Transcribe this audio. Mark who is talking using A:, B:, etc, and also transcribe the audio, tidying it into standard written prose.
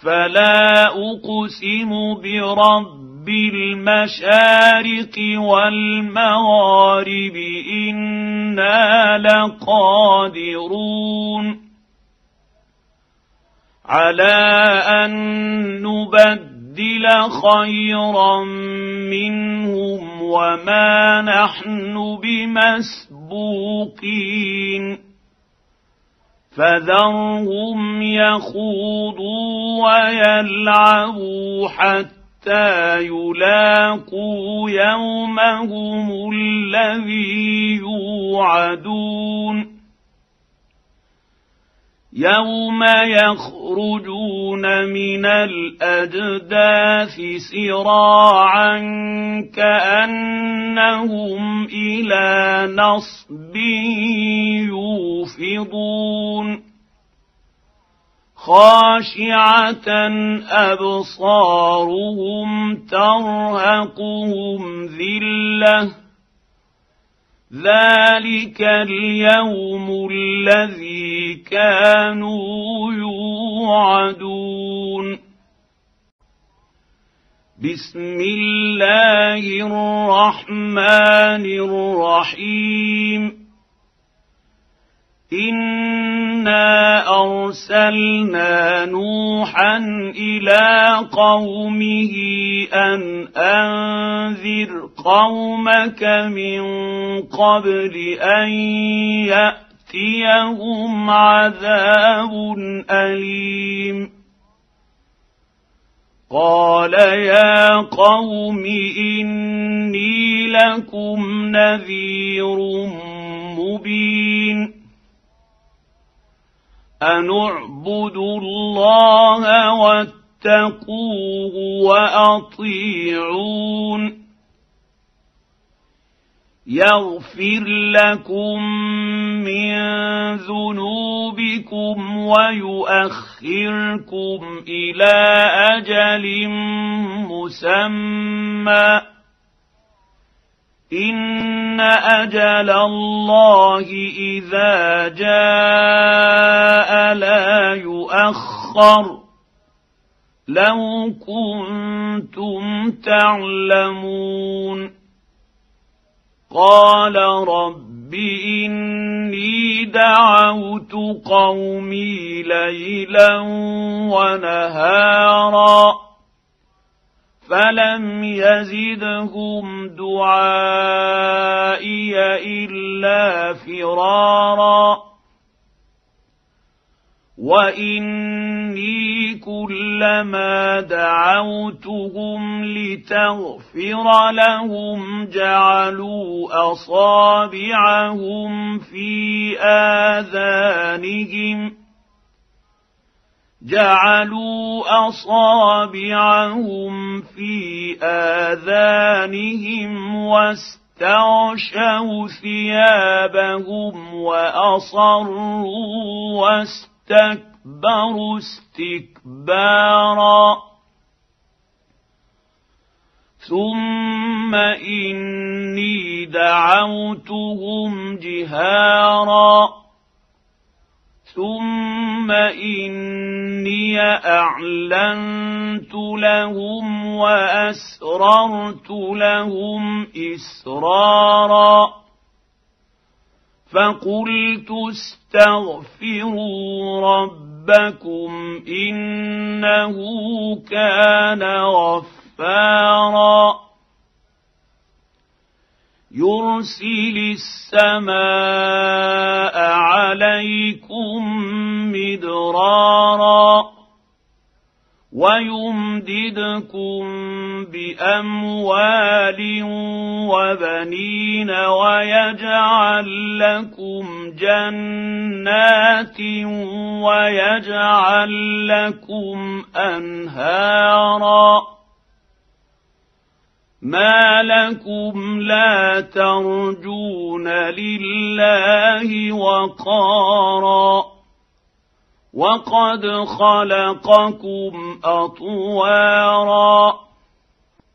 A: فلا أقسم برب المشارق والمغارب إنا لقادرون على أن نبدل خيرا منهم وما نحن بمسبوقين فذرهم يخوضوا ويلعبوا حتى يلاقوا يومهم الذي يوعدون يوم يخرجون من الأجداث سراعا كأنهم إلى نصب يوفضون خاشعة أبصارهم ترهقهم ذلة ذلك اليوم الذي كانوا يوعدون بسم الله الرحمن الرحيم إنا أرسلنا نوحا إلى قومه أن أنذر قومك من قبل أن يأتيهم عذاب أليم قال يا قوم إني لكم نذير مبين أن اعبدوا الله واتقوه وأطيعون يغفر لكم من ذنوبكم ويؤخركم إلى أجل مسمى إن أجل الله إذا جاء لا يؤخر لو كنتم تعلمون قال رب إني دعوت قومي ليلا ونهارا فلم يزدهم دعائي إلا فرارا وإني كلما دعوتهم لتغفر لهم جعلوا أصابعهم في آذانهم واستغشوا ثيابهم وأصروا واستكبروا استكبارا ثم إني دعوتهم جهارا ثم إني أعلنت لهم وأسررت لهم إسرارا فقلت استغفروا ربكم إنه كان غفارا يرسل السماء عليكم مدرارا ويمددكم بأموال وبنين ويجعل لكم جنات ويجعل لكم أنهارا ما لكم لا ترجون لله وقارا وقد خلقكم أطوارا